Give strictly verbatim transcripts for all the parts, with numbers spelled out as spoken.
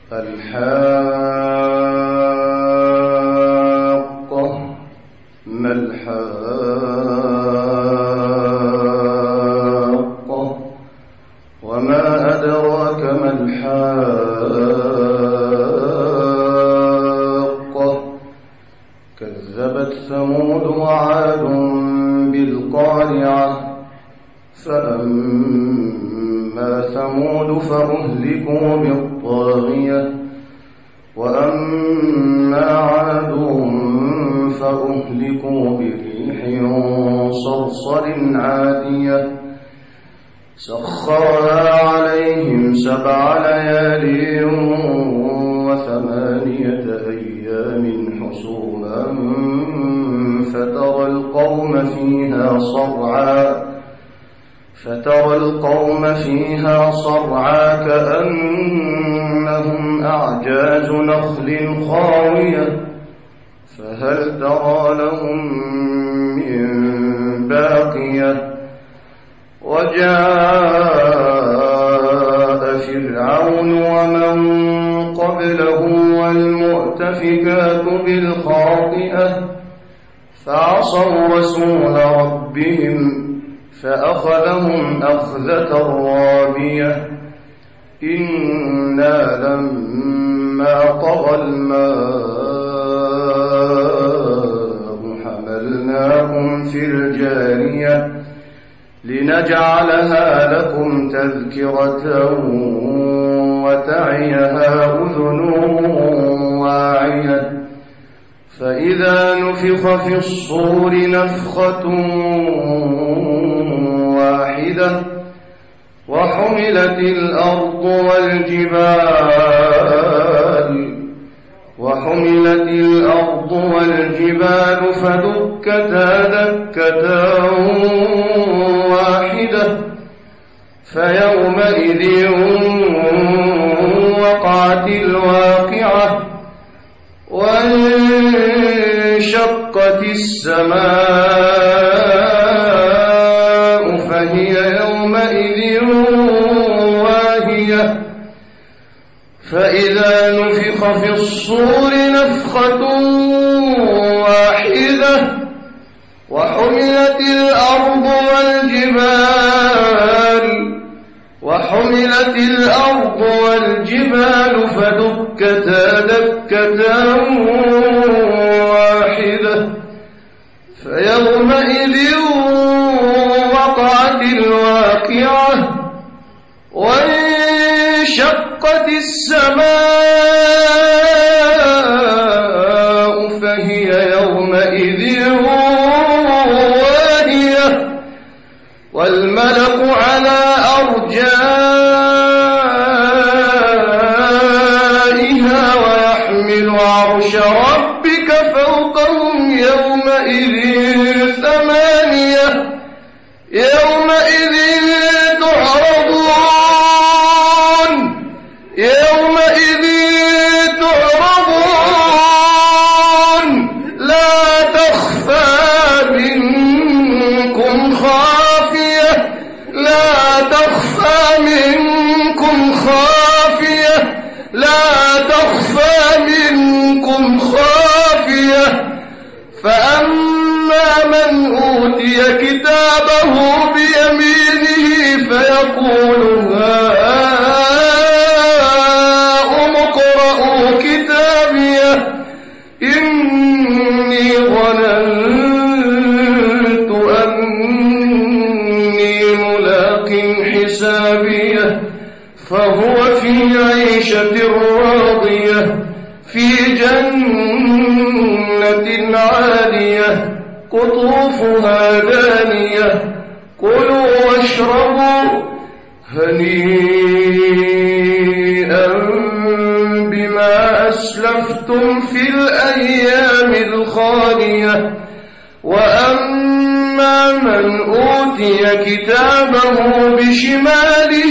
الحاقة ما الحاقة وما أدراك ما الحاقة كذبت ثمود وعاد بالقارعة فأما ثمود فأهلكوا بالطاغية وأما عاد فأهلكوا بريح صرصر عاتية سخرها عليهم سبع ليال وثمانية أيام حسوما فترى القوم فيها صرعا فترى القوم فيها صرعا كأنهم أعجاز نخل خاوية فهل ترى لهم من باقية وجاء فرعون ومن قبله والمؤتفكات بالخاطئة فعصوا رسول ربهم فأخذهم أخذة رابية إنا لما طغى الماء حملناكم في الجارية لنجعلها لكم تذكرة وتعيها أذن واعية فإذا نفخ في الصور نفخة واحدة وحملت الأرض والجبال وحملت الأرض والجبال فدكتا دكة واحدة فيومئذ وقعت الواقعة وانشقت السماء فهي يومئذ واهية فإذا نفخ في الصور نفخة واحدة وحملت الأرض والجبال وحملت الأرض والجبال فدكتا دكة واحدة فيومئذ وقعت الواقعة وانشقت السماء فهي يومئذ واهية والملك على أرجائها ويحمل عرش ربك فوقهم يومئذ ثمانية يومئذ تعرضون يومئذ تعرضون لا تخفى منكم خافية لا تخفى منكم خافية لا تخفى منكم خافية فأما من أوتي كتابه بيمينه فيقول هاؤم اقرءوا كتابيه إني ظننت أني ملاق حسابيه فهو في عيشة راضية في جنة عالية قطوفها دانية كلوا واشربوا هنيئا بما أسلفتم في الأيام الخالية وأما من أوتي كتابه بشماله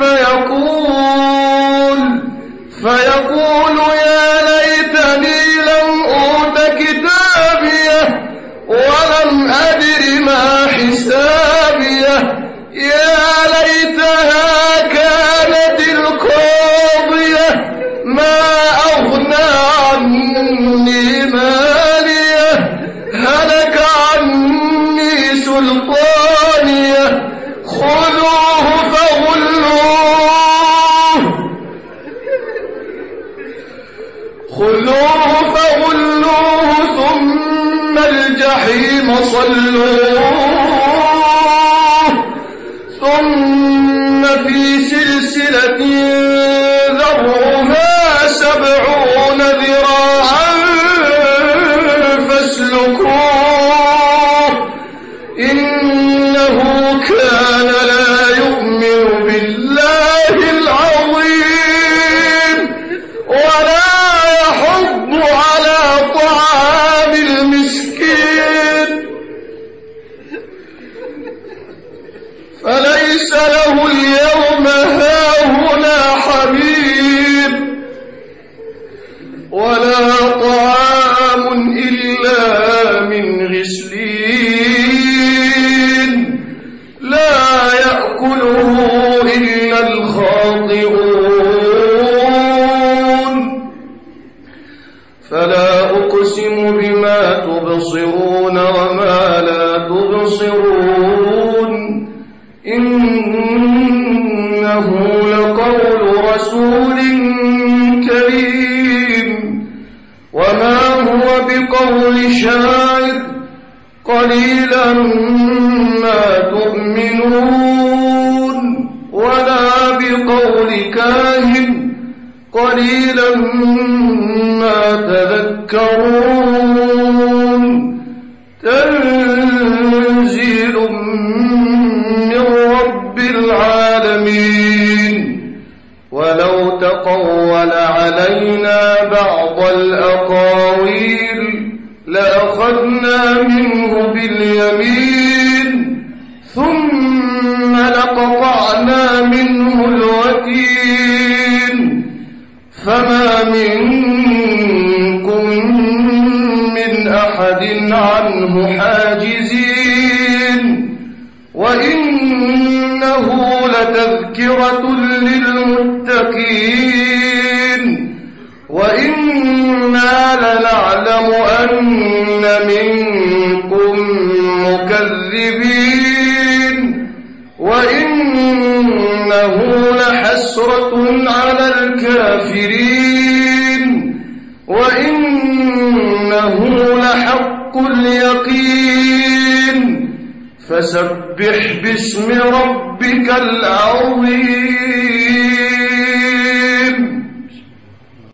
فيقول فيقول يا ليتني لم أوت كتابيه ولم أدر ما حسابيه يا ليتها كانت القاضية ما خذوه فغلوه ثم الجحيم صلوه ثم في سلسلة ذرعها سبعون ذراعا فاسلكوه إنه كان لا يؤمن بالله العظيم ولا يحض على طعام المسكين فليس له اليوم هاهنا حميم ولا طعام إلا من غسلين لا يأكله إلا الخاطئون فلا أقسم بما تبصرون وما لا تبصرون إنه لقول رسول كريم وما هو بقول شاعر قليلا ما تؤمنون ولا بقول كاهن قليلا ما تذكرون تنزيل من رب العالمين ولو تقول علينا بعض الأقاويل لأخذنا منه باليمين ثم لقطعنا منه الوتين فما منكم من أحد عنه حاجزين وإنه لتذكرة للمتقين وإنا لنعلم أن منكم مكذبين وإنه لحسرة على الكافرين وإنه لحق اليقين فسبح باسم ربك العظيم